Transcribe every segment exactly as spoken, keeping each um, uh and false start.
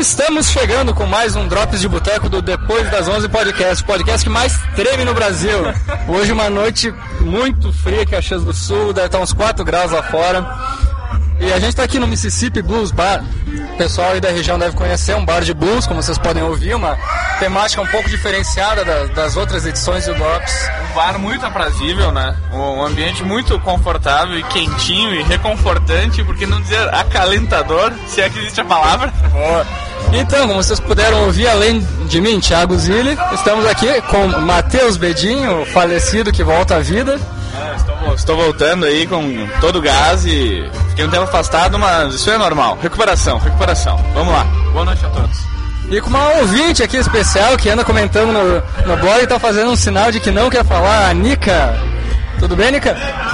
Estamos chegando com mais um Drops de Boteco do Depois das onze Podcast, podcast que mais treme no Brasil. Hoje uma noite muito fria aqui em Caxias do Sul, deve estar uns quatro graus lá fora. E a gente está aqui no Mississippi Blues Bar. O pessoal aí da região deve conhecer, um bar de blues, como vocês podem ouvir, uma temática um pouco diferenciada das, das outras edições do Drops. Um bar muito aprazível, né? Um ambiente muito confortável e quentinho e reconfortante, por que não dizer acalentador, se é que existe a palavra. Boa. Então, como vocês puderam ouvir, além de mim, Thiago Zilli, estamos aqui com Matheus Bedinho, o falecido que volta à vida. É, estou, estou voltando aí com todo o gás e fiquei um tempo afastado, mas isso é normal. Recuperação, recuperação. Vamos lá. Boa noite a todos. E com uma ouvinte aqui especial que anda comentando no, no blog e está fazendo um sinal de que não quer falar, a Nica. Tudo bem, Nica?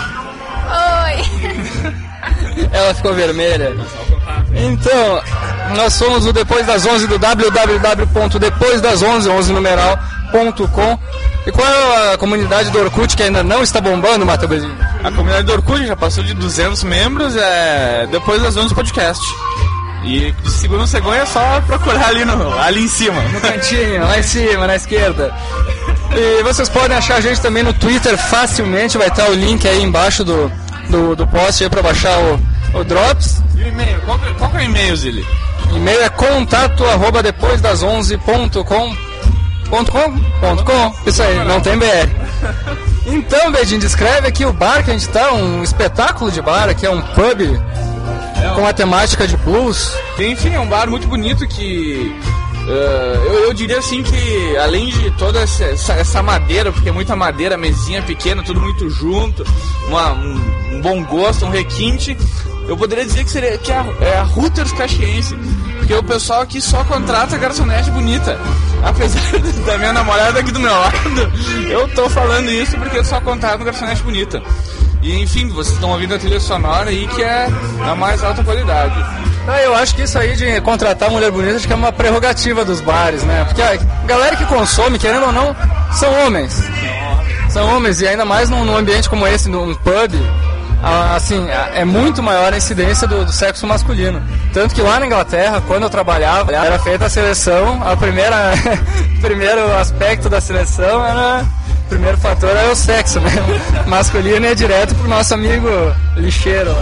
Oi. Ela ficou vermelha. Então, nós somos o Depois das onze do w w w ponto depois das onze, onze numeral ponto com. E qual é a comunidade do Orkut que ainda não está bombando, Matheus Bedinho? A comunidade do Orkut já passou de duzentos membros, é Depois das onze Podcast. E de segunda a segunda é só procurar ali, no, ali em cima. No cantinho, lá em cima, na esquerda. E vocês podem achar a gente também no Twitter facilmente, vai estar o link aí embaixo do, do, do post aí para baixar o, o Drops. E o e-mail? Qual, qual que é o e-mail, Zili? E-mail é contato arroba depois das onze ponto com. Ponto com? Ponto com. Isso aí, não tem B R. Então, Bedinho, descreve aqui o bar que a gente tá, um espetáculo de bar, aqui é um pub com a temática de blues. Enfim, é um bar muito bonito que uh, eu, eu diria assim que além de toda essa, essa, essa madeira, porque é muita madeira, mesinha pequena, tudo muito junto, uma, um, um bom gosto, um requinte, eu poderia dizer que seria que é a, é a Hooters caxiense, porque o pessoal aqui só contrata garçonete bonita. Apesar da minha namorada aqui do meu lado, eu tô falando isso porque eu só contrato garçonete bonita. E enfim, vocês estão ouvindo a trilha sonora aí que é da mais alta qualidade. Ah, eu acho que isso aí de contratar mulher bonita acho que é uma prerrogativa dos bares, né? Porque a galera que consome, querendo ou não, são homens. São homens, e ainda mais num, num ambiente como esse, num pub, assim, é muito maior a incidência do, do sexo masculino. Tanto que lá na Inglaterra, quando eu trabalhava, era feita a seleção, a primeira, o primeiro aspecto da seleção era, o primeiro fator era o sexo, né? Masculino é direto pro nosso amigo lixeiro.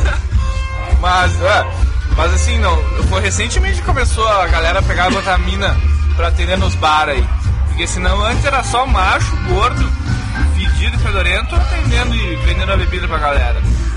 Mas, é, mas assim, não, foi recentemente que começou a galera a pegar a botar mina pra atender nos bar aí. Porque senão antes era só macho, gordo, fedido e fedorento atendendo e vendendo a bebida pra galera.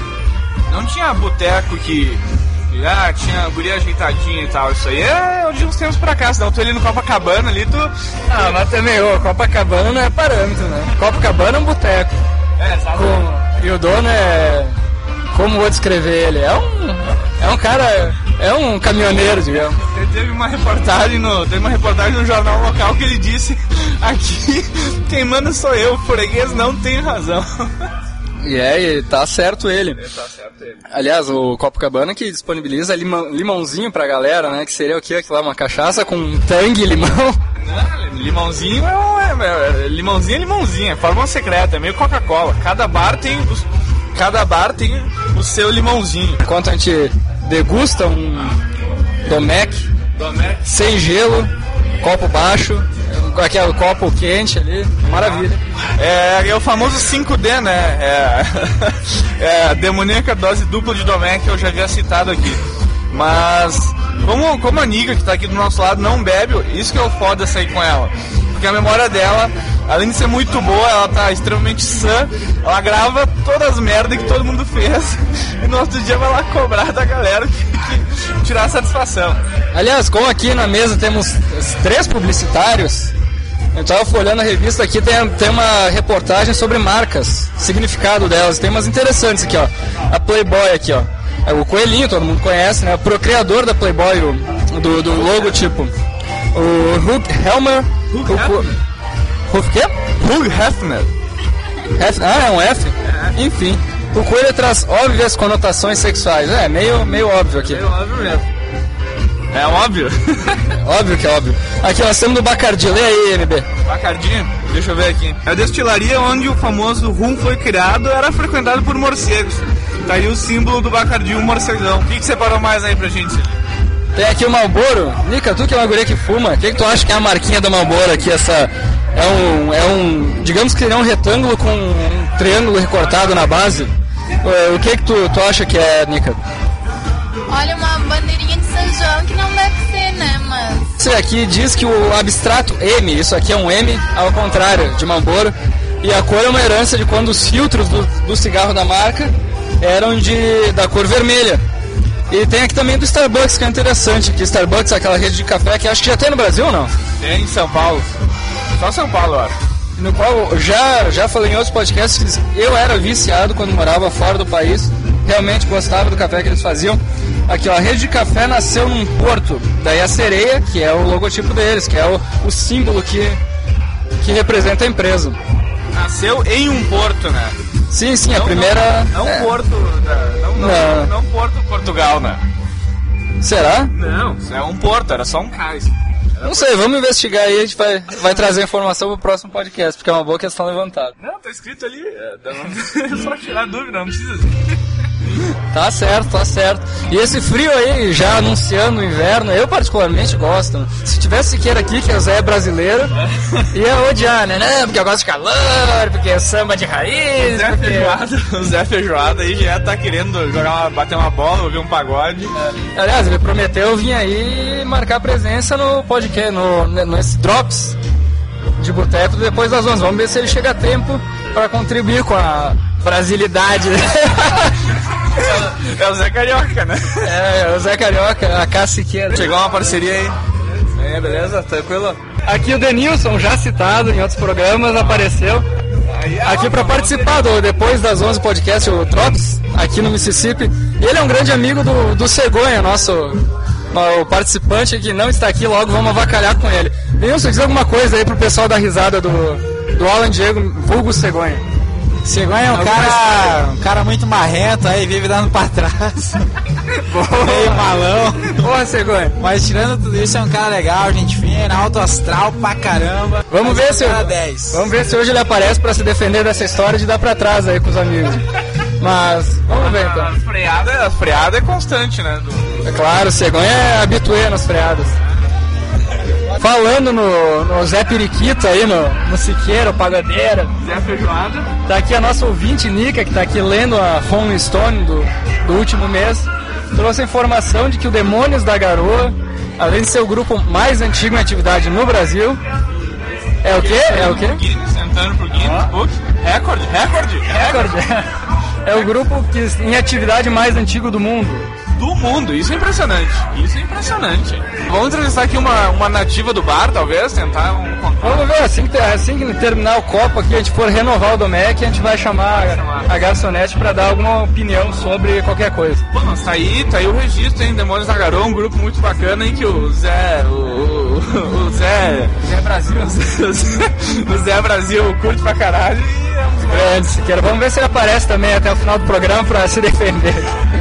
Não tinha boteco que ah, tinha guria ajeitadinha e tal. Isso aí é de uns tempos pra cá. Senão tu ali no Copacabana ali, tu... Ah, mas também, ô, Copacabana não é parâmetro, né? Copacabana é um boteco. É, sabe? Com... E o dono é... Como vou descrever ele? É um... É um cara... É um caminhoneiro, digamos. Teve uma reportagem no, teve uma reportagem no jornal local que ele disse: aqui quem manda sou eu, o freguês não tem razão. E é, e tá certo ele. É, tá certo ele. Aliás, o Copacabana que disponibiliza limão, limãozinho pra galera, né? Que seria o quê? Aquilo lá, uma cachaça com tangue e limão. Não, limãozinho é, um, é, é limãozinho é limãozinho, é fórmula secreta, é meio Coca-Cola. Cada bar tem os, cada bar tem o seu limãozinho. Enquanto a gente degusta um Domec, Domec sem gelo, copo baixo, aquele copo quente ali, maravilha. É, é o famoso cinco D, né? É, é a demoníaca dose dupla de Domec que eu já havia citado aqui. Mas como, como a Nica que tá aqui do nosso lado não bebe, isso que é o foda sair com ela. Porque a memória dela, além de ser muito boa, ela tá extremamente sã, ela grava todas as merdas que todo mundo fez e no outro dia vai lá cobrar da galera que, que tirar a satisfação. Aliás, como aqui na mesa temos três publicitários, eu tava folhando a revista aqui, tem, tem uma reportagem sobre marcas, significado delas, tem umas interessantes aqui, ó. A Playboy aqui, ó. É o coelhinho, todo mundo conhece, né? O procriador da Playboy, o, do, do logotipo. O Hugh Helmer. Hugh o, Hefner. Hugh quê? Hugh Hefner. Hefner. Ah, é um F? É. Enfim. O coelho traz óbvias conotações sexuais. É, meio, meio óbvio aqui. Meio óbvio mesmo. É óbvio. Óbvio que é óbvio. Aqui nós temos do Bacardi. Lê aí, M B. Bacardi? Deixa eu ver aqui. A destilaria onde o famoso rum foi criado era frequentado por morcegos. Tá aí o símbolo do Bacardi, um morcegão. O que, que separou mais aí pra gente? Tem aqui o Marlboro. Nica, tu que é uma guria que fuma, o que, que tu acha que é a marquinha da Marlboro aqui? Essa é um, é um, digamos que seria um retângulo com um triângulo recortado na base. O que que tu, tu acha que é, Nica? Olha, uma bandeirinha de São João que não deve ser, né, mas... Esse aqui diz que o abstrato M, isso aqui é um M ao contrário de Marlboro, e a cor é uma herança de quando os filtros do, do cigarro da marca eram de, da cor vermelha. E tem aqui também do Starbucks, que é interessante, que Starbucks é aquela rede de café que acho que já tem no Brasil, não? Tem em São Paulo. Só São Paulo, eu acho. No qual já, já falei em outros podcasts, eu era viciado quando morava fora do país, realmente gostava do café que eles faziam. Aqui, ó, a rede de café nasceu num porto, daí a sereia, que é o logotipo deles, que é o, o símbolo que, que representa a empresa. Nasceu em um porto, né? Sim, sim, a não, primeira... Não, não é. Porto, não, não, não. não Porto, Portugal, né? Será? Não, é um porto, era só um cais. Não sei, vamos investigar aí, a gente vai, vai trazer informação pro próximo podcast, porque é uma boa questão levantada. Não, tá escrito ali, é só tirar dúvida, não precisa. Tá certo, tá certo. E esse frio aí, já anunciando o inverno, eu particularmente gosto. Se tivesse Siqueira aqui, que o Zé é brasileiro, ia odiar, né? Não, porque eu gosto de calor, porque é samba de raiz. O Zé porque... Feijoada, o Zé Feijoada aí já tá querendo jogar uma, bater uma bola, ouvir um pagode. É. Aliás, ele prometeu vir aí marcar presença no podcast, no, nesse Drops de Boteco depois das onze. Vamos ver se ele chega a tempo para contribuir com a brasilidade. É o Zé Carioca, né? É, é o Zé Carioca, a Cá Siqueira. Chegou uma parceria aí. É, beleza? Tranquilo? Aqui o Denilson, já citado em outros programas, apareceu aqui para participar do Depois das onze podcast, o Drops, aqui no Mississippi. Ele é um grande amigo do, do Cegonha, nosso o participante que não está aqui, logo vamos avacalhar com ele. Denilson, diz alguma coisa aí pro pessoal da risada do, do Alan Diego, vulgo Cegonha. Cegonha é um cara, um cara muito marrento, aí vive dando pra trás. Meio malão. Porra, Cegonha. Mas tirando tudo isso, é um cara legal, gente fina, alto astral pra caramba. Vamos ver, se, dez. vamos ver se hoje ele aparece pra se defender dessa história de dar pra trás aí com os amigos. Mas, vamos ver então. As freadas as freada é constante, né? Do... É claro, o Cegonha é habituê nas freadas. Falando no, no Zé Periquito aí, no, no Siqueira, o Pagadeira. Zé Feijoada. Tá aqui a nossa ouvinte, Nica, que tá aqui lendo a Rolling Stone do, do último mês. Trouxe a informação de que o Demônios da Garoa, além de ser o grupo mais antigo em atividade no Brasil, é o quê? É o quê? Guinness, entrando pro Guinness Book. Recorde, recorde, recorde. É o grupo que em atividade mais antigo do mundo. Do mundo, isso é impressionante. Isso é impressionante. Vamos entrevistar aqui uma, uma nativa do bar, talvez, tentar um contato. Vamos ver, assim que, assim que terminar o copo aqui, a gente for renovar o Domec, a gente vai chamar a, a garçonete para dar alguma opinião sobre qualquer coisa. Pô, mas tá aí, tá aí o registro, hein? Demônios da Garoa, um grupo muito bacana, hein? Que o Zé. O, o, o Zé. Zé Brasil. O Zé, o Zé Brasil curte pra caralho e é um grande Siqueira. Vamos ver se ele aparece também até o final do programa para se defender.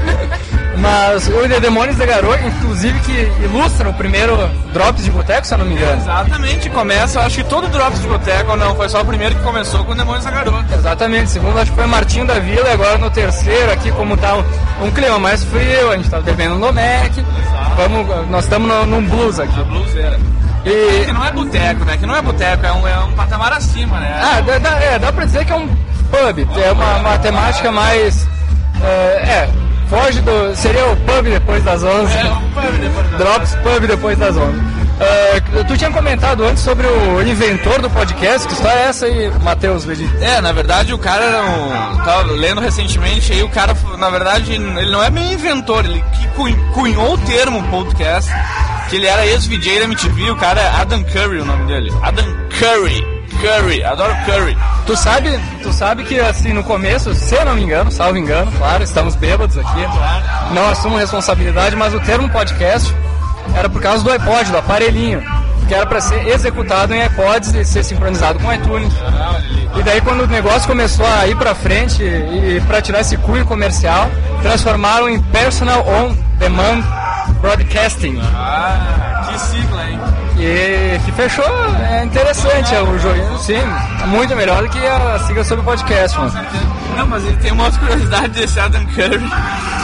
Mas o The Demônios da Garoa, inclusive, que ilustra o primeiro Drops de Boteco, se eu não me engano. Exatamente, começa, acho que todo Drops de Boteco, ou não, foi só o primeiro que começou com o Demônios da Garoa. Exatamente, segundo acho que foi Martinho da Vila, e agora no terceiro aqui, como tá um, um clima mais frio, a gente tá bebendo no Domec, vamos, nós estamos no, num blues aqui. A bluseira. E... Que não é boteco, né? Que não é boteco, é um, é um patamar acima, né? Ah, dá, dá, é, dá pra dizer que é um pub, é uma, uma temática mais... Uh, é... Foge do... Seria o pub depois das onze. É, o pub depois das Drops pub depois das onze. Uh, tu tinha comentado antes sobre o inventor do podcast. Que história é essa aí, Matheus Vedi? É, na verdade o cara era um... Tava lendo recentemente aí, o cara, na verdade, ele não é meio inventor, ele que cunhou o termo podcast, que ele era ex-V J da M T V, o cara é Adam Curry o nome dele. Adam Curry. Curry, adoro curry. Tu sabe, tu sabe que assim no começo, se eu não me engano, salvo engano, claro, estamos bêbados aqui, não assumo responsabilidade, mas o termo podcast era por causa do iPod, do aparelhinho, que era para ser executado em iPods e ser sincronizado com iTunes. E daí quando o negócio começou a ir pra frente e, e para tirar esse cunho comercial, transformaram em Personal On Demand Broadcasting. Ah, que sigla, hein? E que fechou, é interessante, é o jogo, sim, muito melhor do que a sigla sobre o podcast, mano. Não, mas ele tem uma outra curiosidade desse Adam Curry,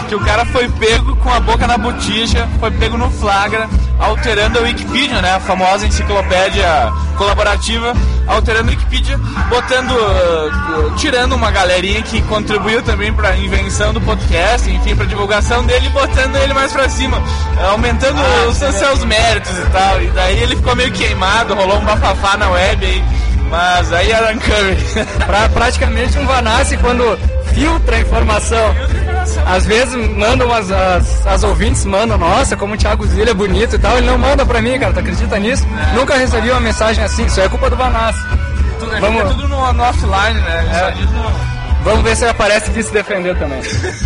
que o cara foi pego com a boca na botija, foi pego no flagra, alterando a Wikipedia, né, a famosa enciclopédia colaborativa, alterando a Wikipedia, botando, uh, tirando uma galerinha que contribuiu também para a invenção do podcast, enfim, para divulgação dele, e botando ele mais para cima, aumentando ah, os seus, seus méritos e tal. E daí ele ficou meio queimado, rolou um bafafá na web aí, mas aí arrancamos. Pra, praticamente um Vanassi quando filtra a informação. Às vezes mandam as, as, as ouvintes, mandam, nossa, como o Thiago Zilha é bonito e tal, ele não manda pra mim, cara, tu acredita nisso? É. Nunca recebi uma mensagem assim, isso é culpa do Vanassi. Tudo, Vamos... tudo no, no offline, né? É. No... Vamos ver se ele aparece aqui se defender também.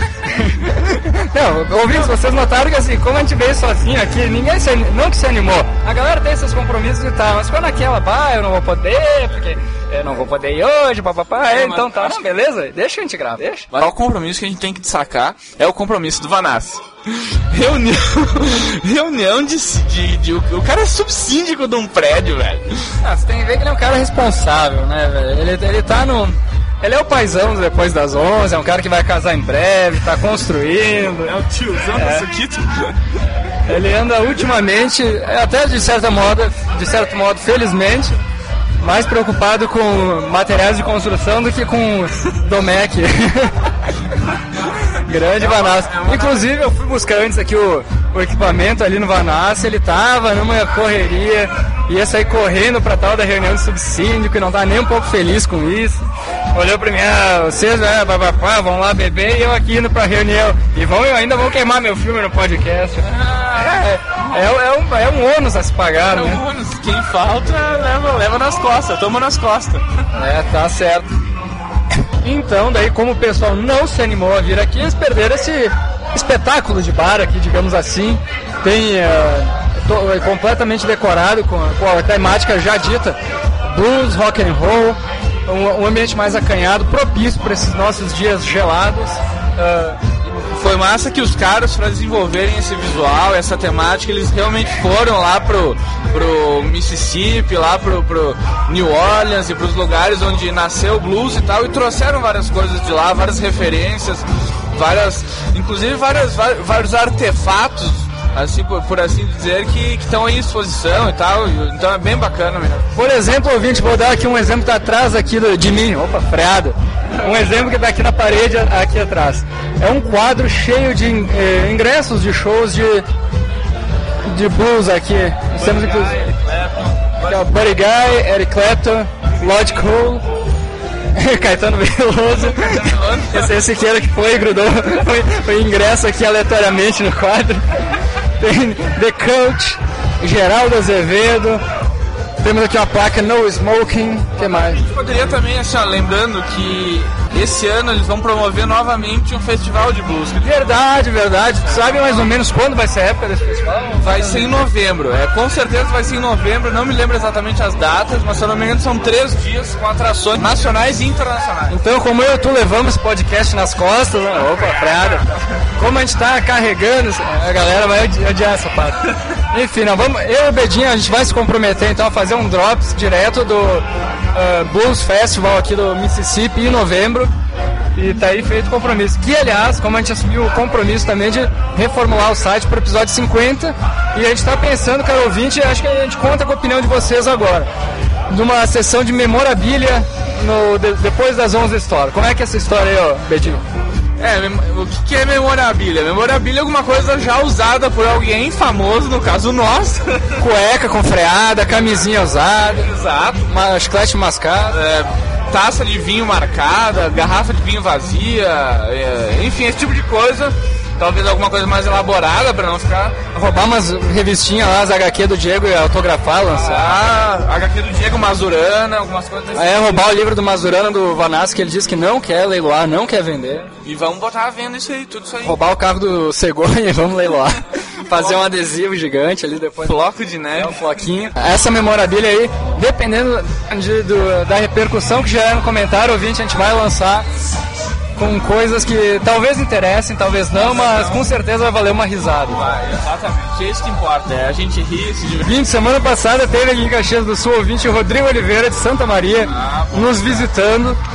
Não, ouvintes, vocês notaram que assim, como a gente veio sozinho aqui, ninguém se, não que se animou. A galera tem seus compromissos e tal, mas quando naquela, bah, eu não vou poder, porque eu não vou poder ir hoje, papapá, é, então tá, não, beleza, deixa a gente gravar, deixa. Mas o compromisso que a gente tem que destacar é o compromisso do Vanassi. Reunião, reunião de, de, de, o cara é subsíndico de um prédio, velho. Ah, você tem que ver que ele é um cara responsável, né, velho, ele, ele tá no... Ele é o paizão depois das onze, é um cara que vai casar em breve, tá construindo. É o tiozão é. da Suquita. Ele anda ultimamente, até de certa modo, de certo modo, felizmente, mais preocupado com materiais de construção do que com Domec. Grande Vanassi. Inclusive eu fui buscar antes aqui o, o equipamento ali no Vanassi, ele tava numa correria, ia sair correndo pra tal da reunião de subsíndico e não tá nem um pouco feliz com isso. Olhou pra mim, ah, vocês né, babapá, vão lá beber e eu aqui indo pra reunião. E vão, eu ainda vou queimar meu filme no podcast. É, é, é, um, é um ônus a se pagar, é né? É um ônus. Quem falta, leva, leva nas costas, toma nas costas. É, tá certo. Então, daí como o pessoal não se animou a vir aqui, eles perderam esse espetáculo de bar aqui, digamos assim. Tem uh, to, é completamente decorado com, com a temática já dita, blues, rock and roll, um, um ambiente mais acanhado, propício para esses nossos dias gelados. Uh, Foi massa que os caras, para desenvolverem esse visual, essa temática, eles realmente foram lá pro, pro Mississippi, lá pro, pro New Orleans e pros lugares onde nasceu o blues e tal, e trouxeram várias coisas de lá, várias referências, várias, inclusive várias, vários artefatos, assim, por, por assim dizer, que estão em exposição e tal, então é bem bacana mesmo. Por exemplo, ouvinte, vou dar aqui um exemplo que tá atrás aqui do, de mim, opa, freada. Um exemplo que está aqui na parede, aqui atrás. É um quadro cheio de eh, ingressos de shows de, de blues aqui. Nós temos inclusive é Buddy Guy, Eric Clapton, Lord Cole, Caetano Veloso. Esse, esse que era que foi, grudou, foi, foi ingresso aqui aleatoriamente no quadro. Tem The Coach, Geraldo Azevedo. Temos aqui uma placa No Smoking, o que mais? A gente poderia também, assim, ó, lembrando que esse ano eles vão promover novamente um festival de blues. Verdade, verdade. Tu sabe mais ou menos quando vai ser a época desse festival? Vai ser em novembro, é, com certeza vai ser em novembro, não me lembro exatamente as datas, mas se eu não me engano são três dias com atrações nacionais e internacionais. Então, como eu e tu levamos esse podcast nas costas, né? Opa, freada. Como a gente tá carregando, a galera vai odiar essa parte. Enfim, não, vamos, eu e o Bedinho, a gente vai se comprometer então a fazer um drops direto do uh, Blues Festival aqui do Mississippi em novembro. E tá aí feito o compromisso. Que, aliás, como a gente assumiu o compromisso também de reformular o site para o episódio cinquenta, e a gente tá pensando, cara ouvinte, acho que a gente conta com a opinião de vocês agora, numa sessão de memorabilia no, de, depois das onze da história. Como é que é essa história aí, ó, Bedinho? É, o que é memorabilia? Memorabilia é alguma coisa já usada por alguém famoso, no caso nosso. Cueca com freada, camisinha usada. Exato. Uma chiclete mascado. É, taça de vinho marcada, garrafa de vinho vazia, é, enfim, esse tipo de coisa. Talvez alguma coisa mais elaborada pra não ficar... Roubar umas revistinhas lá, as agá quê do Diego e autografar, lançar. Ah, agá quê do Diego, Mazurana, algumas coisas desse É, roubar o livro do Mazurana do Vanassi, que ele disse que não quer leiloar, não quer vender. E vamos botar à venda isso aí, tudo isso aí. Roubar o carro do Cegonha e vamos leiloar. Fazer um adesivo gigante ali depois. Floco de neve. É, um floquinho. Essa memorabilia aí, dependendo de, do, da repercussão que gerar no comentário, ouvinte, a gente vai lançar com coisas que talvez interessem, talvez não, mas com certeza vai valer uma risada. Vai, exatamente. É isso que importa, é a gente rir, se divertir. Vinte semana passada teve aqui em Caxias do Sul o ouvinte Rodrigo Oliveira de Santa Maria ah, nos visitando.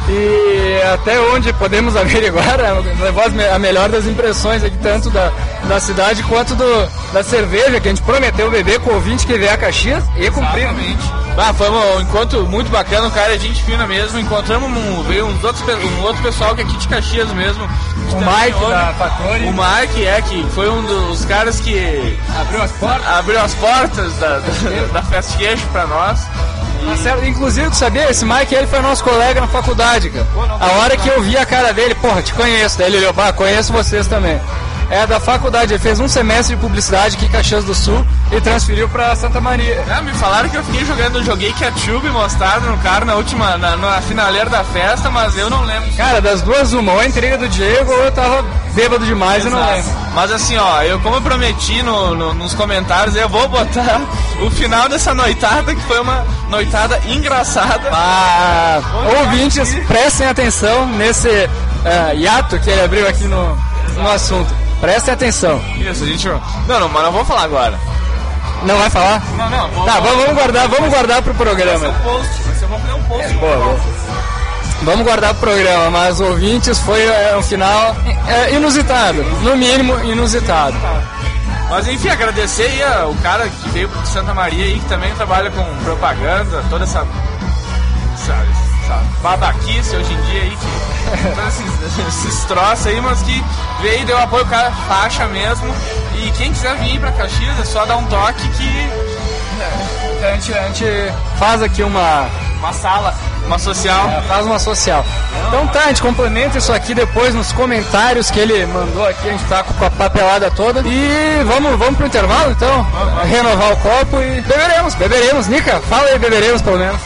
E até onde podemos averiguar, levou a melhor das impressões aqui, tanto da, da cidade quanto do, da cerveja, que a gente prometeu beber com o ouvinte que vier a Caxias e cumprir. Exatamente. Ah, foi um encontro muito bacana, um cara, gente fina mesmo. Encontramos um, veio uns outros, um outro pessoal que é aqui de Caxias mesmo. O Mike da Factory. O Mike, é, que foi um dos caras que abriu as portas, abriu as portas da, da, da Fast Queijo pra nós. Marcelo, inclusive, tu sabia? Esse Mike, ele foi nosso colega na faculdade, cara. A hora que eu vi a cara dele, porra, te conheço. Daí ele olhou, pá, conheço vocês também. É da faculdade, ele fez um semestre de publicidade aqui em Caxias do Sul e transferiu pra Santa Maria. Ah, me falaram que eu fiquei jogando, eu joguei ketchup e mostarda no cara na última, na, na finaleira da festa, mas eu não lembro. Cara, das duas uma, ou a entrega do Diego ou eu tava bêbado demais. Exato. E não lembro. Mas assim, ó, eu como eu prometi no, no, nos comentários, eu vou botar o final dessa noitada, que foi uma noitada engraçada. Ah, ouvintes, prestem atenção nesse uh, hiato que ele abriu aqui no, no assunto. Prestem atenção. Isso, a gente... Não, não, mas não vou falar agora. Não vai falar? Não, não. Vou, tá, vou, vamos guardar, vamos guardar pro programa. Vai ser um post, vai ser, vamos fazer um post. É, boa, boa. Vamos guardar pro programa, mas ouvintes, foi é, um final é, inusitado. No mínimo, inusitado. Mas enfim, agradecer aí a, o cara que veio de Santa Maria aí, que também trabalha com propaganda, toda essa... essa, essa babaquice hoje em dia aí, que... todos esses, esses troços aí, mas que veio e deu apoio, o cara faixa mesmo. E quem quiser vir pra Caxias é só dar um toque que é, a, gente, a gente faz aqui uma, uma sala, uma social. É, faz uma social. Então tá, a gente complementa isso aqui depois nos comentários que ele mandou aqui, a gente tá com a papelada toda. E vamos, vamos pro intervalo então, vamos, vamos. Renovar o copo e beberemos, beberemos. Nica, fala aí, beberemos pelo menos.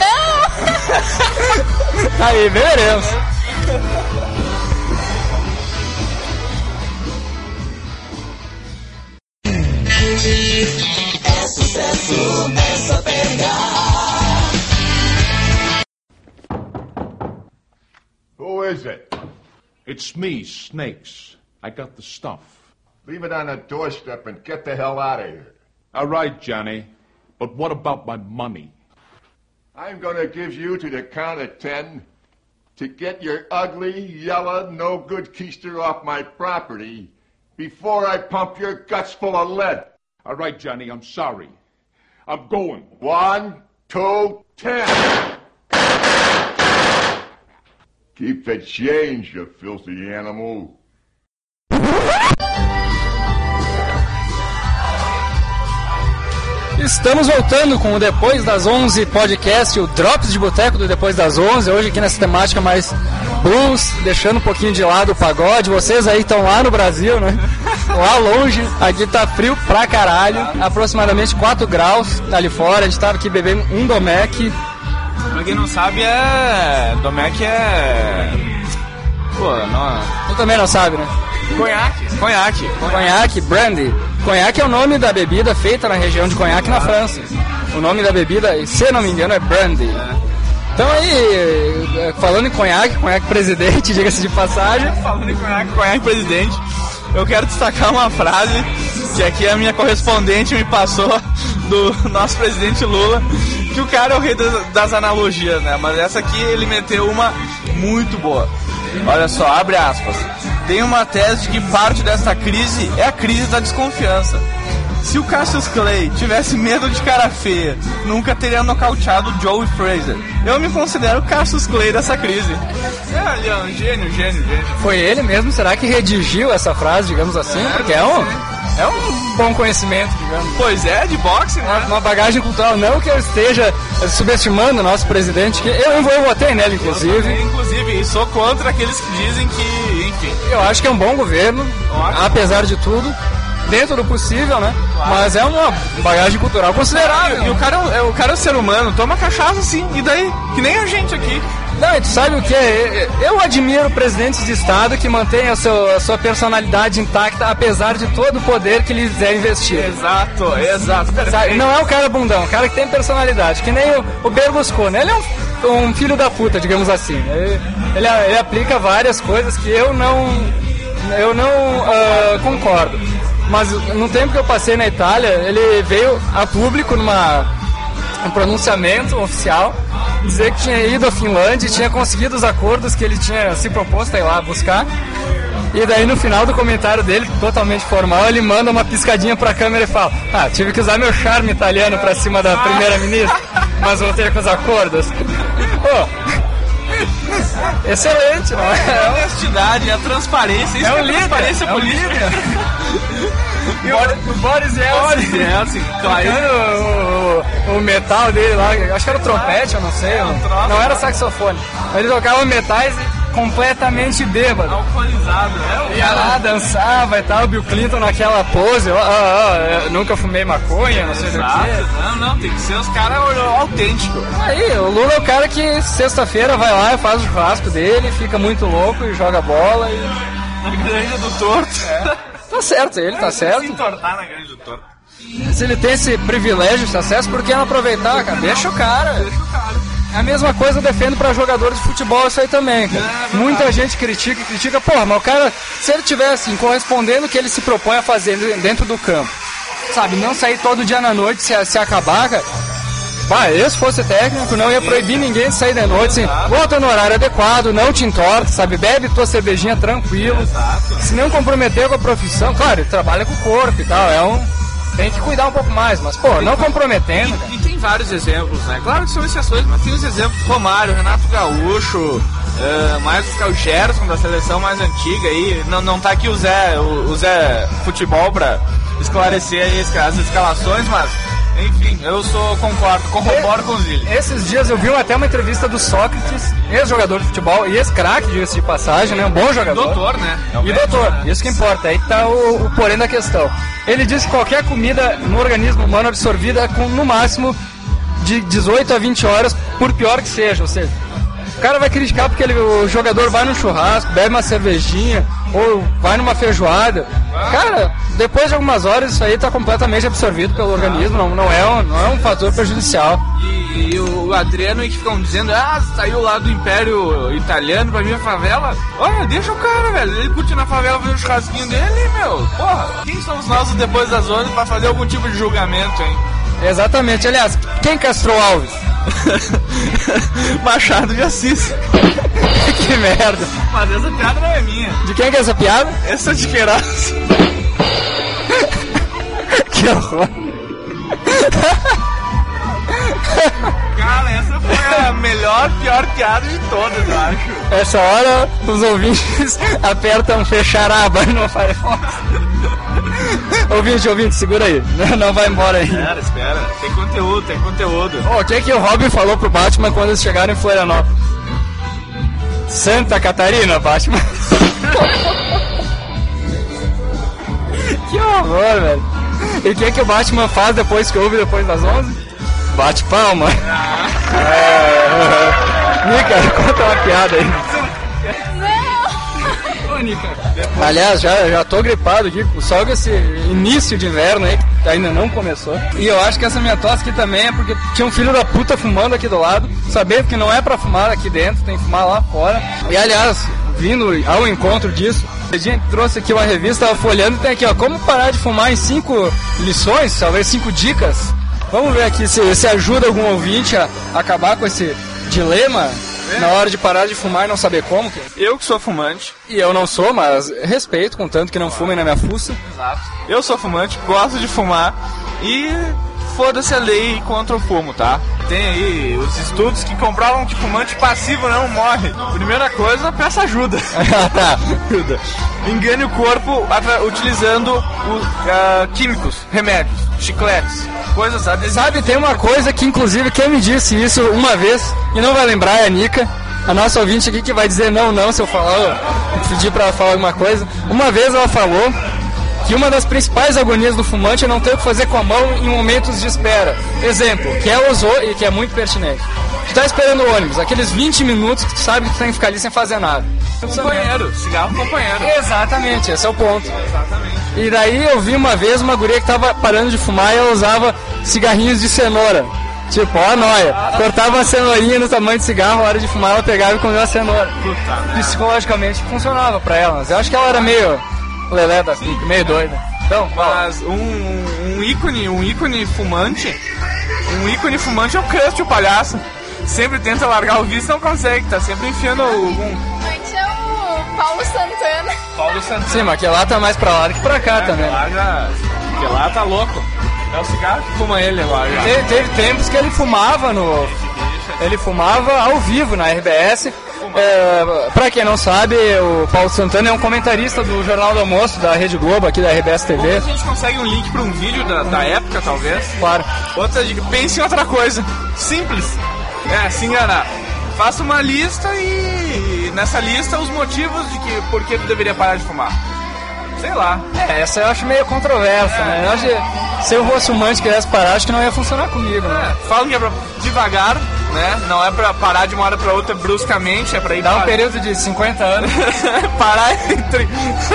Tá aí, beberemos. É sucesso, é só pegar. Who is it? It's me, Snakes. I got the stuff. Leave it on the doorstep and get the hell out of here. All right, Johnny. But what about my money? I'm gonna give you to the count of ten to get your ugly, yellow, no-good keister off my property before I pump your guts full of lead. All right, Johnny, I'm sorry. I'm going. One, two, ten. Keep the change, you filthy animal. Estamos voltando com o Depois das onze podcast, o Drops de Boteco do Depois das onze, hoje aqui nessa temática mais blues, deixando um pouquinho de lado o pagode. Vocês aí estão lá no Brasil, né? Lá longe, aqui tá frio pra caralho, aproximadamente quatro graus ali fora. A gente tava aqui bebendo um Domec. Pra quem não sabe, é... Domec é... Pô, não... Tu também não sabe, né? Conhaque. Conhaque. Conhaque, brandy. Conhaque é o nome da bebida feita na região de Conhaque, na França. O nome da bebida, se não me engano, é brandy. Então aí, falando em Conhaque, Conhaque presidente, diga-se de passagem. Falando em Conhaque, Conhaque presidente, eu quero destacar uma frase que aqui a minha correspondente me passou do nosso presidente Lula, que o cara é o rei das, das analogias, né? Mas essa aqui ele meteu uma muito boa. Olha só, abre aspas. Tem uma tese de que parte dessa crise é a crise da desconfiança. Se o Cassius Clay tivesse medo de cara feia, nunca teria nocauteado o Joey Frazier. Eu me considero o Cassius Clay dessa crise. É, ele é um gênio, gênio, gênio. Foi ele mesmo, será que redigiu essa frase, digamos assim? É, porque é um... É um bom conhecimento, digamos. Pois é, de boxe, né? Uma bagagem cultural. Não que eu esteja subestimando o nosso presidente, que eu, eu votei nele, inclusive. Eu votei, inclusive, e sou contra aqueles que dizem que, enfim... Eu acho que é um bom governo, ótimo, apesar de tudo, dentro do possível, né? Claro. Mas é uma bagagem cultural considerável. E, e o, cara é, o cara é um ser humano, toma cachaça sim, e daí? Que nem a gente aqui. Não, e tu sabe o que é? Eu admiro presidentes de estado que mantêm a, seu, a sua personalidade intacta, apesar de todo o poder que lhes é investido. Exato, exato. Sabe? Não é o cara bundão, o cara que tem personalidade, que nem o, o Berlusconi. Ele é um, um filho da puta, digamos assim. Ele, ele, ele aplica várias coisas que eu não, eu não uh, concordo. Mas no tempo que eu passei na Itália, ele veio a público numa um pronunciamento oficial dizer que tinha ido à Finlândia e tinha conseguido os acordos que ele tinha se proposto a ir lá buscar. E daí no final do comentário dele, totalmente formal, ele manda uma piscadinha pra câmera e fala: ah, tive que usar meu charme italiano pra cima da primeira-ministra, mas voltei com os acordos. Pô, excelente, não é? É a honestidade, é a transparência, isso é é um a líder, transparência é um política. líder. E o, o Boris Yeltsin, Boris Yeltsin, claro. o, o, o metal dele lá, acho que era o trompete, eu não sei, não, não era saxofone. Ele tocava metais completamente bêbado. Alcoolizado, né? Ia lá, dançava e tal, o Bill Clinton naquela pose, ó, ó, ó, eu nunca fumei maconha, não sei do que. Não, não, tem que ser os caras autênticos. Aí, o Lula é o cara que sexta-feira vai lá e faz o churrasco dele, fica muito louco e joga bola e... Na grande do torto. É. Tá certo, ele tá certo. Se entortar na grande do torto. Se ele tem esse privilégio, esse acesso, por que não aproveitar, cara? Deixa o cara. Deixa o cara. É a mesma coisa eu defendo pra jogadores de futebol isso aí também, cara. É, muita gente critica e critica, porra, mas o cara, se ele tivesse assim, correspondendo o que ele se propõe a fazer dentro do campo, sabe, não sair todo dia na noite se, se acabar, cara. Bah, eu se fosse técnico não ia proibir ninguém de sair de noite, assim, volta no horário adequado, não te entorta, sabe, bebe tua cervejinha tranquilo, exato. Se não comprometer com a profissão, claro, ele trabalha com o corpo e tal, é um... tem que cuidar um pouco mais, mas, pô, não comprometendo. E, e tem vários exemplos, né? Claro que são exceções, mas tem os exemplos do Romário, Renato Gaúcho, uh, mais o Gerson da seleção mais antiga aí. Não, não tá aqui o Zé, o, o Zé Futebol pra esclarecer aí as escalações, mas, enfim, eu sou, concordo, corroboro com o Zilli. Esses dias eu vi até uma entrevista do Sócrates, ex-jogador de futebol e ex-craque, diga-se de passagem, né? Um bom jogador. Doutor, né? É e doutor, né? Isso que importa, aí tá o, o porém da questão. Ele diz que qualquer comida no organismo humano absorvida é com no máximo de dezoito a vinte horas, por pior que seja, ou seja, o cara vai criticar porque ele, o jogador vai num churrasco, bebe uma cervejinha, ou vai numa feijoada. Cara, depois de algumas horas isso aí tá completamente absorvido pelo organismo, não, não, é, um, não é um fator prejudicial. E, e o Adriano aí que ficam dizendo, ah, saiu lá do Império Italiano pra minha favela. Olha, deixa o cara, velho, ele curte na favela fazer o churrasquinho dele, meu. Porra, quem somos nós depois das zonas pra fazer algum tipo de julgamento, hein? Exatamente, aliás, quem castrou Alves? Machado de Assis. Que merda. Mas essa piada não é minha. De quem que é essa piada? Essa é de Queiroz. Que horror. Cara, essa foi a melhor, pior piada de todas, eu acho. Essa hora os ouvintes apertam fechar a aba e não Firefox. Ouvinte, ouvinte, segura aí. Não vai embora aí. Espera, espera. Tem conteúdo, tem conteúdo. Oh, o que é que o Robin falou pro Batman quando eles chegaram em Florianópolis? Santa Catarina, Batman. Que horror, velho. E o que é que o Batman faz depois que ouve depois das onze? Bate palma. Ah. É... Nica, conta uma piada aí. Não! Ô, Nica. Aliás, já, já tô gripado aqui, só com esse início de inverno aí, que ainda não começou. E eu acho que essa minha tosse aqui também é porque tinha um filho da puta fumando aqui do lado, sabendo que não é pra fumar aqui dentro, tem que fumar lá fora. E aliás, vindo ao encontro disso, a gente trouxe aqui uma revista, tava folhando, tem aqui, ó, como parar de fumar em cinco lições, talvez cinco dicas. Vamos ver aqui se, se ajuda algum ouvinte a acabar com esse dilema é. Na hora de parar de fumar e não saber como. Que... Eu que sou fumante. E eu não sou, mas respeito, contanto que não fumem na minha fuça. Exato. Eu sou fumante, gosto de fumar e foda-se a lei contra o fumo, tá? Tem aí os estudos que comprovam que fumante passivo não morre. Primeira coisa, peça ajuda. Tá. Ajuda. Engane o corpo utilizando o, uh, químicos, remédios, chicletes, coisas adesivas. Sabe, tem uma coisa que inclusive quem me disse isso uma vez, e não vai lembrar, é a Nica, a nossa ouvinte aqui que vai dizer não, não, se eu falar, pedir pra ela falar alguma coisa. Uma vez ela falou que uma das principais agonias do fumante é não ter o que fazer com a mão em momentos de espera. Exemplo, que ela usou e que é muito pertinente. Tu tá esperando o ônibus, aqueles vinte minutos que tu sabe que tu tem que ficar ali sem fazer nada. Companheiro, cigarro companheiro. Exatamente, esse é o ponto. Exatamente. E daí eu vi uma vez uma guria que tava parando de fumar e ela usava cigarrinhos de cenoura. Tipo, ó a noia. Cortava uma cenourinha no tamanho de cigarro, na hora de fumar ela pegava e comia a cenoura. Puta, psicologicamente funcionava pra ela, mas eu acho que ela era meio lelé da pica, meio doida. Então, mas um, um ícone, um ícone fumante, um ícone fumante é o Crust, o palhaço. sempre tenta largar o vício e não consegue, tá sempre enfiando algum... Antes é o Paulo Santana. Paulo Santana. Sim, mas aquele lá tá mais pra lá do que pra cá É, também. Lá já... Porque lá tá louco. É o cigarro que fuma ele agora. Já. Te- Teve tempos que ele fumava no... Ele fumava ao vivo na R B S. É, pra quem não sabe, o Paulo Santana é um comentarista do Jornal do Almoço da Rede Globo, aqui da R B S T V. Vamos ver se a gente consegue um link pra um vídeo da, da época, talvez. Claro. Outra dica, pense em outra coisa. Simples. É, se enganar. Faça uma lista e nessa lista os motivos de que por que tu deveria parar de fumar. Sei lá. É, essa eu acho meio controversa, né? Eu acho que se eu fosse fumante e quisesse parar, acho que não ia funcionar comigo, né? É, falam que é pra devagar, né? Não é pra parar de uma hora pra outra bruscamente, é pra ir Dá um para- período de cinquenta anos, parar entre...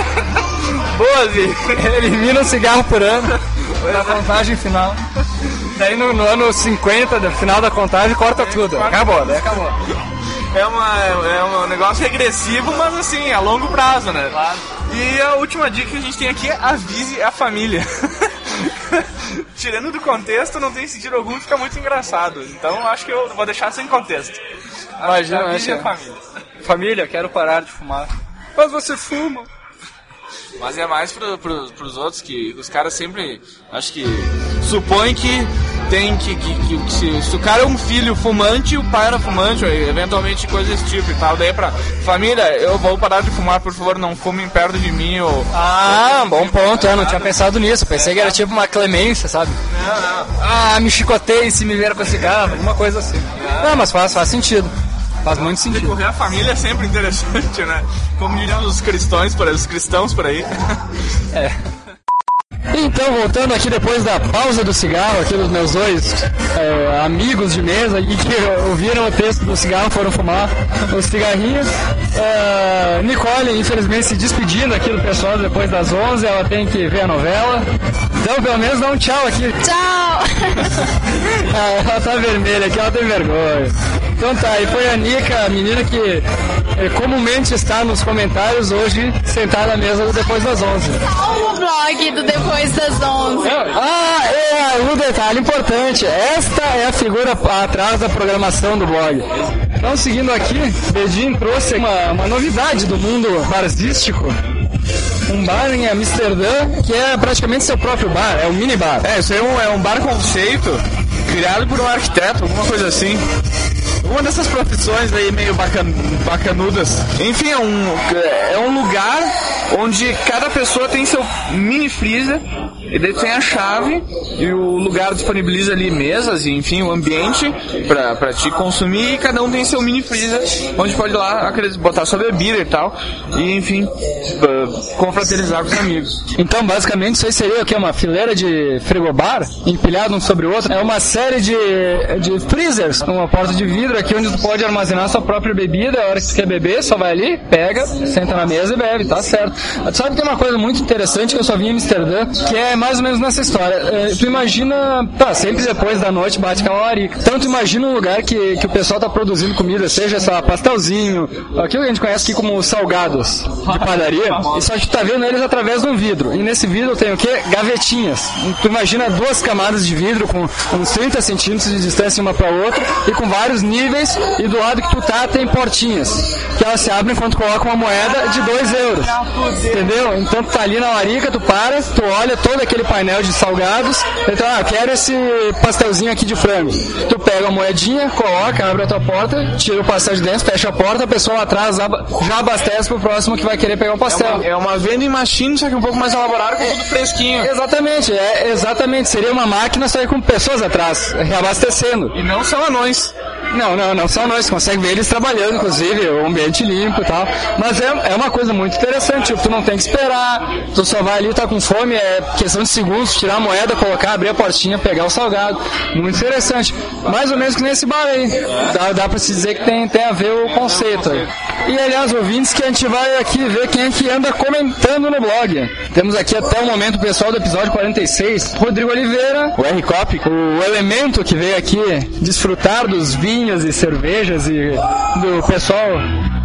Boa, Zi. elimina um cigarro por ano na contagem final. Daí no, no ano cinquenta, no final da contagem, corta tudo. Acabou, daí acabou. É, uma, é um negócio regressivo, mas assim, a longo prazo, né? Claro. E a última dica que a gente tem aqui é avise a família. Tirando do contexto, não tem sentido algum e fica muito engraçado. Então acho que eu vou deixar sem contexto. Imagina, Avise a né, família. Família, quero parar de fumar. Mas você fuma. Mas é mais pro, pro, pros outros que os caras sempre, acho que, supõem que tem que, que, que, que se, se o cara é um filho fumante, o pai era fumante, ou eventualmente coisa desse tipo e tal. Daí é pra família, eu vou parar de fumar, por favor, não fumem perto de mim, ou... Ah, bom ponto, eu não tinha pensado nisso. Pensei que era tipo uma clemência, sabe? Não, não. Ah, me chicotei se me ver com cigarro, alguma coisa assim. Não, mas faz, faz sentido. Faz muito sentido. Decorrer a família é sempre interessante, né? Como diriam os cristãos por aí, os cristãos por aí. É. Então, voltando aqui depois da pausa do cigarro, aqui dos meus dois é, amigos de mesa e que ouviram o texto do cigarro, foram fumar os cigarrinhos. É, Nicole, infelizmente, se despedindo aqui do pessoal depois das onze, ela tem que ver a novela. Então, pelo menos, dá um tchau aqui. Tchau! Ah, ela tá vermelha aqui, ela tem vergonha. Então tá, e foi a Nica, a menina que eh, comumente está nos comentários hoje, sentada à mesa do Depois das onze. Salva o blog do Depois das onze. Ah, é, um detalhe importante, esta é a figura atrás da programação do blog. Então, seguindo aqui, Bedin trouxe uma, uma novidade do mundo barzístico. Um bar em Amsterdã, que é praticamente seu próprio bar, é um mini bar. É, isso aí é um, é um bar conceito criado por um arquiteto, alguma coisa assim. Uma dessas profissões aí meio bacan, bacanudas. Enfim, é um, é um lugar onde cada pessoa tem seu mini freezer, e daí tem a chave, e o lugar disponibiliza ali mesas, e enfim, o ambiente pra, pra te consumir, e cada um tem seu mini freezer, onde pode ir lá botar sua bebida e tal, e enfim, confraternizar com os amigos. Então, basicamente, isso aí seria o quê? Uma fileira de frigobar, empilhado um sobre o outro. É uma série de, de freezers, uma porta de vidro aqui onde tu pode armazenar sua própria bebida. A hora que tu quer beber, só vai ali, pega, senta na mesa e bebe, tá certo. Tu sabe que tem uma coisa muito interessante que eu só vi em Amsterdã, que é mais ou menos nessa história. É, tu imagina, tá, sempre depois da noite bate aquela larica. Então tu imagina um lugar que, que o pessoal tá produzindo comida, seja essa pastelzinho, aquilo que a gente conhece aqui como salgados de padaria, e só que tu tá vendo eles através de um vidro. E nesse vidro tem o quê? Gavetinhas. Tu imagina duas camadas de vidro com uns trinta centímetros de distância uma pra outra e com vários níveis, e do lado que tu tá tem portinhas, que elas se abrem quando tu coloca uma moeda de dois euros. Entendeu? Então tu tá ali na larica, tu para, tu olha todo aquele painel de salgados, então, ah, quero esse pastelzinho aqui de frango. Tu pega a moedinha, coloca, abre a tua porta, tira o pastel de dentro, fecha a porta, a pessoa lá atrás já abastece pro próximo que vai querer pegar o pastel. É uma, é uma vending machine, só que um pouco mais elaborada, com tudo fresquinho. Exatamente, é, exatamente. Seria uma máquina só com pessoas atrás, reabastecendo. E não são anões. Não, não, não são nós, consegue ver eles trabalhando, inclusive, o ambiente limpo e tal. Mas é, é uma coisa muito interessante, tipo, tu não tem que esperar, tu só vai ali, tá com fome, é questão de segundos, tirar a moeda, colocar, abrir a portinha, pegar o salgado. Muito interessante. Mais ou menos que nesse bar aí. Dá, dá pra se dizer que tem, tem a ver o conceito aí. E aliás, ouvintes, que a gente vai aqui ver quem é que anda comentando no blog. Temos aqui até o momento o pessoal do episódio quarenta e seis, Rodrigo Oliveira, o R-Cop, o elemento que veio aqui desfrutar dos vinhos e cervejas e do pessoal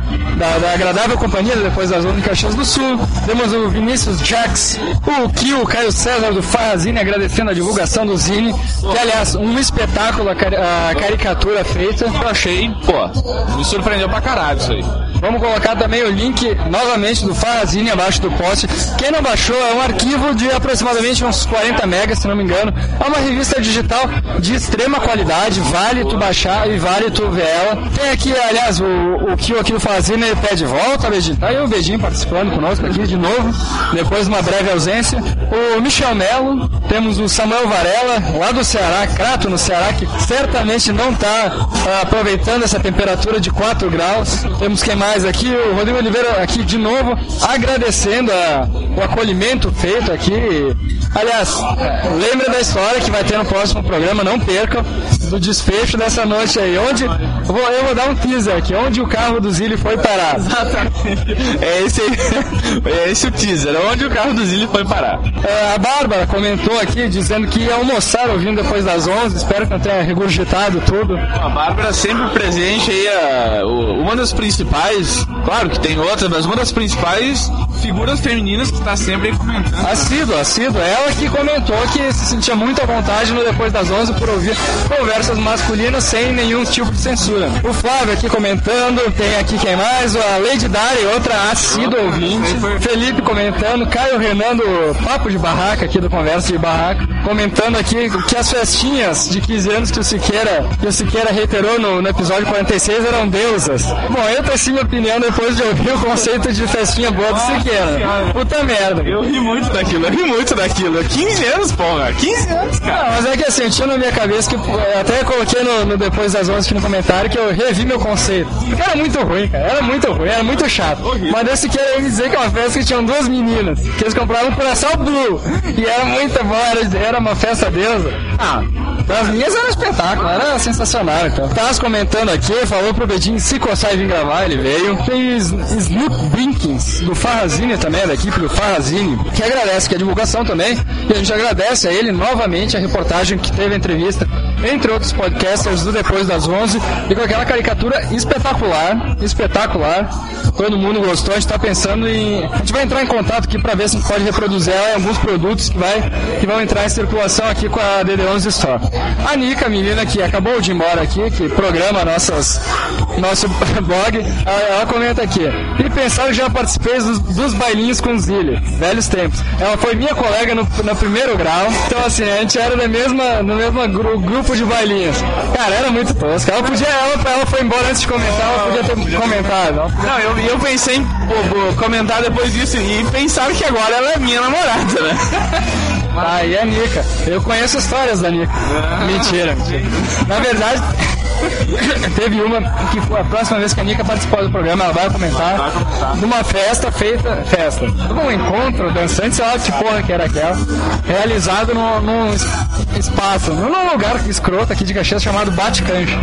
da, da agradável companhia depois das onze em Caxias do Sul. Temos o Vinícius Jax, o Kio, o Caio César do Farrazine agradecendo a divulgação do Zine, que aliás, um espetáculo a, cari- a caricatura feita. Eu achei, pô, me surpreendeu pra caralho isso aí. Vamos colocar também o link novamente do Farrazine abaixo do post. Quem não baixou, é um arquivo de aproximadamente uns quarenta megas, se não me engano. É uma revista digital de extrema qualidade, vale tu baixar e vale tu ver ela. Tem aqui, aliás, o, o Kio aqui do Farrazine, ele pede volta, Beijinho. Tá aí o Beijinho participando conosco aqui de novo, depois de uma breve ausência. O Michel Melo, temos o Samuel Varela, lá do Ceará, Crato no Ceará, que certamente não está uh, aproveitando essa temperatura de quatro graus. Temos quem mais aqui, o Rodrigo Oliveira aqui de novo, agradecendo a, o acolhimento feito aqui. Aliás, lembre da história que vai ter no próximo programa, não percam, do desfecho dessa noite aí, onde, eu vou, eu vou dar um teaser aqui, onde o carro do Zilli foi parar. Exatamente. É esse, é esse o teaser, onde o carro do Zilli foi parar. É, a Bárbara comentou aqui, dizendo que ia almoçar ouvindo depois das onze, espero que não tenha regurgitado tudo. A Bárbara sempre presente aí, a, o, uma das principais, claro que tem outras, mas uma das principais figuras femininas que está sempre aí comentando. Assíduo, assíduo. Ela que comentou que se sentia muito à vontade no Depois das onze por ouvir conversas masculinas sem nenhum tipo de censura. O Flávio aqui comentando, tem aqui quem mais? A Lady Dari, outra assídua ouvinte. Felipe comentando, Caio Renan do Papo de Barraca, aqui do Conversa de Barraca, comentando aqui que as festinhas de quinze anos que o Siqueira, que o Siqueira reiterou no, no episódio quarenta e seis eram deusas. Bom, eu tenho minha opinião depois de ouvir o conceito de festinha boa do Siqueira. Puta merda. Eu ri muito daquilo, eu ri muito daquilo. quinze anos, porra. quinze anos, cara. Não, mas é que assim, eu tinha na minha cabeça que eu até coloquei no, no Depois das onze aqui no comentário que eu revi meu conceito. Porque era muito ruim, cara. Era muito ruim, era muito chato. Mas esse Siqueira ia me dizer que é uma festa que tinham duas meninas, que eles compravam por Curaçao Blue. E era muito bom, era, era uma festa deusa. Ah, as minhas era um espetáculo, era sensacional. Então. Tava comentando aqui, falou pro Bedinho se coçar e vir gravar, ele veio. Tem Snoop Brinkins, do Farrazine também, da equipe do Farrazine, que agradece, que a divulgação também. E a gente agradece a ele novamente a reportagem que teve a entrevista, entre outros podcasters do Depois das onze, e com aquela caricatura espetacular, espetacular. Todo mundo gostou, a gente tá pensando em... A gente vai entrar em contato aqui pra ver se a gente pode reproduzir ela em alguns produtos que, vai, que vão entrar em circulação aqui com a D D onze Store. A Nica, a menina que acabou de ir embora aqui, que programa nossas, nosso blog, ela, ela comenta aqui: e pensar que já participei dos, dos bailinhos com Zilli, velhos tempos. Ela foi minha colega no, no primeiro grau, então assim, a gente era da mesma, no mesmo gru, grupo de bailinhos. Cara, era muito tosca. Ela podia, ela, ela foi embora antes de comentar, ela podia ter comentado. Não, eu, eu pensei em pô, pô, comentar depois disso e pensar que agora ela é minha namorada, né? Ah, e a Nica. Eu conheço histórias da Nica. Mentira, mentira. Na verdade, teve uma que a próxima vez que a Nica participou do programa, ela vai comentar, vai comentar. Numa festa feita, festa, um encontro dançante, sei lá que porra que era aquela, realizado num, num espaço, num lugar escroto aqui de Caxias chamado Bate-Cancha.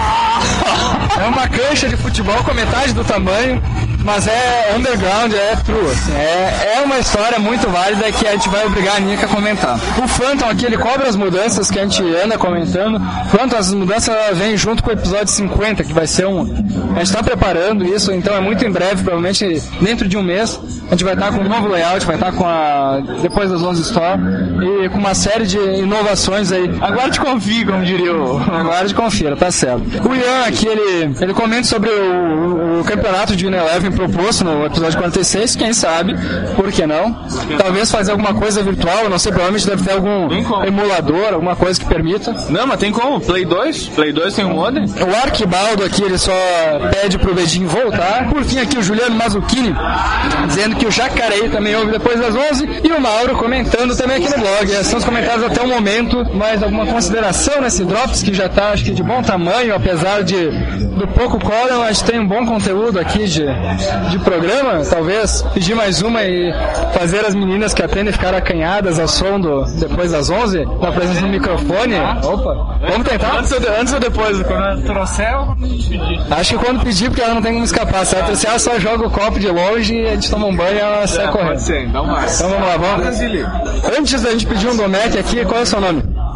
É uma cancha de futebol com metade do tamanho, mas é underground, é true, assim, é, é uma história muito válida que a gente vai obrigar a Nica a comentar. O Phantom aqui, ele cobra as mudanças que a gente anda comentando. Phantom, as mudanças vêm junto com o episódio cinquenta, que vai ser um... A gente está preparando isso, então é muito em breve, provavelmente dentro de um mês, a gente vai estar com um novo layout, vai estar com a Depois das onze Store e com uma série de inovações aí. Aguarde e confie, como diria o... Aguarde e confira, tá certo. O Ian aqui, ele, ele comenta sobre o, o campeonato de Unilever proposto no episódio quarenta e seis, quem sabe, por que não? Talvez fazer alguma coisa virtual, não sei, provavelmente deve ter algum emulador, alguma coisa que permita. Não, mas tem como, Play dois, Play dois tem um modem. O Arquibaldo aqui, ele só pede pro Bedinho voltar. Por fim aqui o Juliano Mazzuccini, dizendo que o Jacareí também ouve Depois das onze, e o Mauro comentando também aqui no blog. Esses são os comentários até o momento, mais alguma consideração nesse Drops, que já tá, acho que de bom tamanho, apesar de do pouco color, a gente tem um bom conteúdo aqui de de programa, talvez pedir mais uma e fazer as meninas que atendem ficar acanhadas ao som do Depois das onze, na presença do microfone. Opa, vamos tentar? Antes ou, de, antes ou depois? Quando trouxer ou quando a gente pedir? Acho que quando pedir, porque ela não tem como escapar, certo? Se ela só joga o copo de longe e a gente toma um banho e ela sai é, correndo. Pode ser, então vai. Então vamos lá, vamos. Antes da gente pedir um Domec aqui, qual é o seu nome?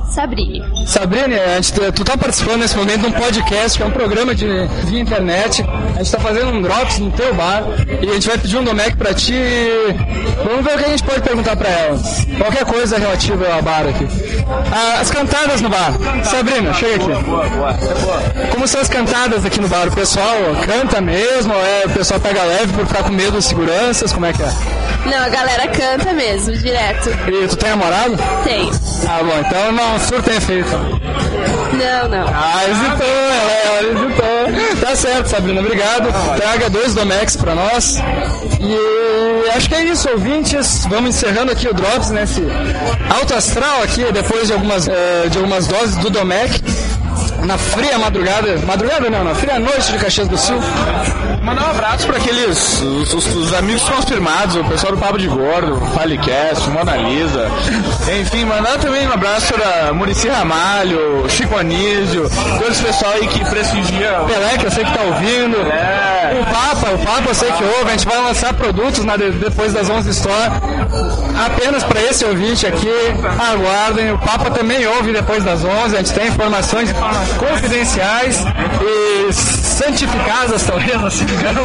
Sabrine. Sabrine, a gente, tu tá participando nesse momento de um podcast, que é um programa de, via internet. A gente tá fazendo um Drops no teu bar e a gente vai pedir um Domec pra ti. Vamos ver o que a gente pode perguntar pra ela. Qualquer coisa relativa ao bar aqui. Ah, as cantadas no bar. Sabrina, chega aqui. Boa, boa, boa. Como são as cantadas aqui no bar? O pessoal canta mesmo? Ou é, o pessoal pega leve por ficar com medo dos seguranças? Como é que é? Não, a galera canta mesmo, direto. E tu tem namorado? Tem. Ah, bom, então não surta efeito. Não, não. Ah, hesitou, ela, ela hesitou. Tá certo, Sabrina, obrigado. Traga dois Domex pra nós. E acho que é isso, ouvintes. Vamos encerrando aqui o Drops nesse alto astral aqui, depois de algumas, uh, de algumas doses do Domec. Na fria madrugada, madrugada não, na fria noite de Caxias do Sul. Mandar um abraço para aqueles, os, os, os amigos confirmados, o pessoal do Papo de Gordo, Falecast, Mona Lisa. Enfim, mandar também um abraço para Muricy Ramalho, Chico Anísio, todo esse pessoal aí que prestigia. Pelé, que eu sei que tá ouvindo. É. O Papa, o Papa eu sei que ouve. A gente vai lançar produtos na, depois das onze Store. Apenas para esse ouvinte aqui, aguardem. O Papa também ouve depois das onze. A gente tem informações confidenciais e santificadas, talvez, assim,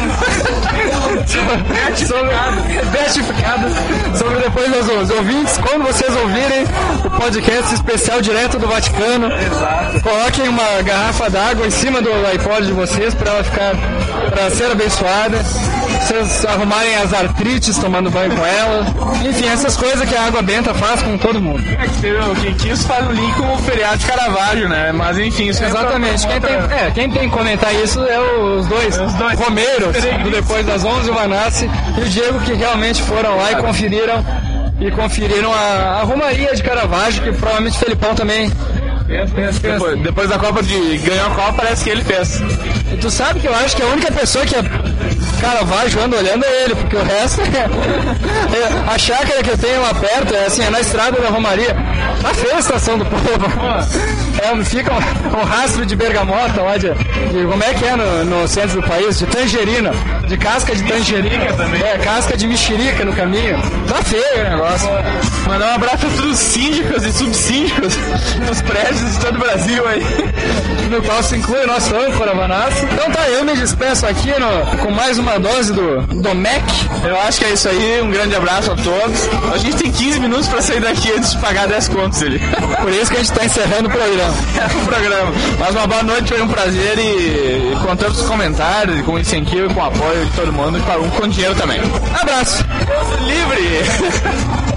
sobre, beatificadas sobre depois das onze. Ouvintes, quando vocês ouvirem o podcast especial direto do Vaticano, exato, coloquem uma garrafa d'água em cima do iPod de vocês para ela ficar, para ser abençoada. Vocês arrumarem as artrites tomando banho com ela. Enfim, essas coisas que a água benta faz com todo mundo. É que teve, quem quis faz o link com o feriado de Caravaggio, né? Mas enfim, isso exatamente. Quem tem, é, quem tem que comentar isso é os dois, os dois. Romeiros, do Depois das onze, o Vanassi e o Diego, que realmente foram lá e conferiram e conferiram a, a Romaria de Caravaggio, que provavelmente o Felipão também. Depois, depois da Copa de ganhou a Copa, parece que ele fez. E tu sabe que eu acho que a única pessoa que é Caravaggio anda olhando é ele, porque o resto é, é, a chácara que eu tenho lá perto é assim, é na estrada da Romaria. Tá feia a estação do povo. É, fica um, um rastro de bergamota lá de, de como é que é no, no centro do país, de tangerina, de casca de tangerina também. É, casca de mexerica no caminho. Tá feio o negócio. Mandar um abraço a todos os síndicos e subsíndicos nos prédios de todo o Brasil aí, no qual se inclui o nosso âncora Vanassi. Então tá, eu me despeço aqui no, com mais uma dose do Domec. Eu acho que é isso aí, um grande abraço a todos. A gente tem quinze minutos pra sair daqui antes de pagar dez contos ali. Por isso que a gente tá encerrando o programa. É o programa. Mas uma boa noite, foi um prazer e, e com todos os comentários, com incentivo e com apoio de todo mundo, e com dinheiro também. Abraço. Livre!